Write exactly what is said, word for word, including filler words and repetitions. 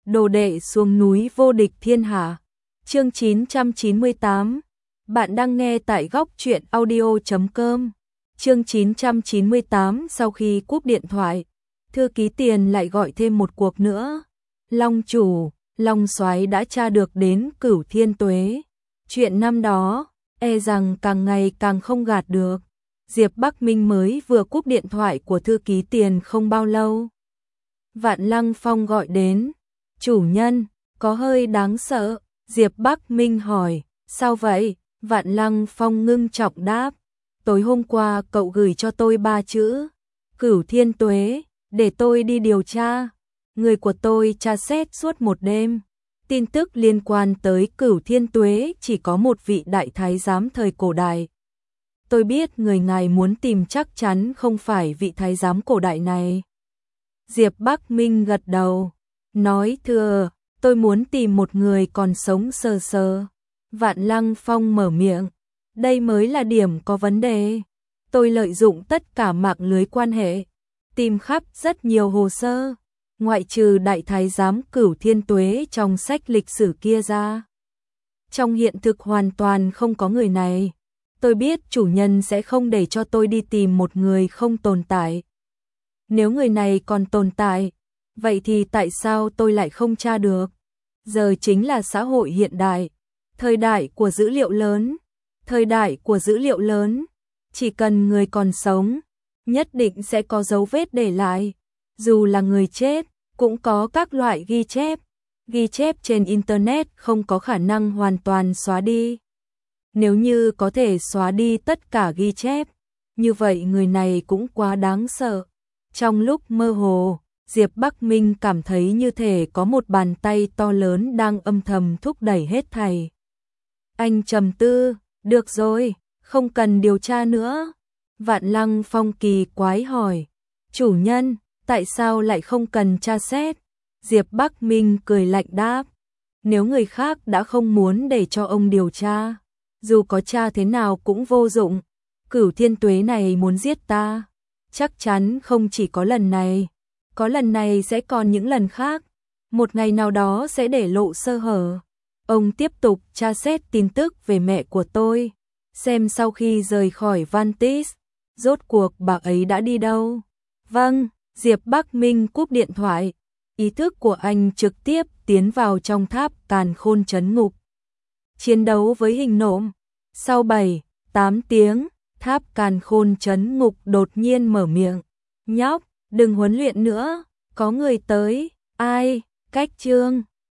Đồ đệ xuống núi vô địch thiên hạ. Chương chín trăm chín mươi tám. Bạn đang nghe tại góc truyện audio chấm com. Chương chín trăm chín mươi tám. Sau khi cúp điện thoại, thư ký Tiền lại gọi thêm một cuộc nữa. Long chủ, Long Soái đã tra được đến Cửu Thiên Tuế. Chuyện năm đó, e rằng càng ngày càng không gạt được. Diệp Bắc Minh mới vừa cúp điện thoại của thư ký Tiền không bao lâu. Vạn Lăng Phong gọi đến. Chủ nhân, có hơi đáng sợ. Diệp Bắc Minh hỏi, sao vậy? Vạn Lăng Phong ngưng trọng đáp, tối hôm qua cậu gửi cho tôi ba chữ, Cửu Thiên Tuế, để tôi đi điều tra. Người của tôi tra xét suốt một đêm. Tin tức liên quan tới Cửu Thiên Tuế chỉ có một vị đại thái giám thời cổ đại. Tôi biết người ngài muốn tìm chắc chắn không phải vị thái giám cổ đại này. Diệp Bắc Minh gật đầu, nói thưa, tôi muốn tìm một người còn sống sờ sờ. Vạn Lăng Phong mở miệng, đây mới là điểm có vấn đề. Tôi lợi dụng tất cả mạng lưới quan hệ, tìm khắp rất nhiều hồ sơ, ngoại trừ đại thái giám Cửu Thiên Tuế trong sách lịch sử kia ra. Trong hiện thực hoàn toàn không có người này. Tôi biết chủ nhân sẽ không để cho tôi đi tìm một người không tồn tại. Nếu người này còn tồn tại, vậy thì tại sao tôi lại không tra được? Giờ chính là xã hội hiện đại, thời đại của dữ liệu lớn, thời đại của dữ liệu lớn, chỉ cần người còn sống, nhất định sẽ có dấu vết để lại, dù là người chết, cũng có các loại ghi chép, ghi chép trên internet không có khả năng hoàn toàn xóa đi. Nếu như có thể xóa đi tất cả ghi chép, như vậy người này cũng quá đáng sợ. Trong lúc mơ hồ, Diệp Bắc Minh cảm thấy như thể có một bàn tay to lớn đang âm thầm thúc đẩy hết thảy. Anh trầm tư, được rồi, không cần điều tra nữa. Vạn Lăng Phong kỳ quái hỏi, chủ nhân, tại sao lại không cần tra xét? Diệp Bắc Minh cười lạnh đáp, nếu người khác đã không muốn để cho ông điều tra, dù có tra thế nào cũng vô dụng. Cửu Thiên Tuế này muốn giết ta, chắc chắn không chỉ có lần này. Có lần này sẽ còn những lần khác, một ngày nào đó sẽ để lộ sơ hở. Ông tiếp tục tra xét tin tức về mẹ của tôi, xem sau khi rời khỏi Vantis, rốt cuộc bà ấy đã đi đâu. Vâng, Diệp Bắc Minh cúp điện thoại, ý thức của anh trực tiếp tiến vào trong tháp Càn Khôn trấn ngục. Chiến đấu với hình nộm, sau bảy, tám tiếng, tháp Càn Khôn trấn ngục đột nhiên mở miệng, nhóc, đừng huấn luyện nữa, có người tới. Ai? Cách Trương.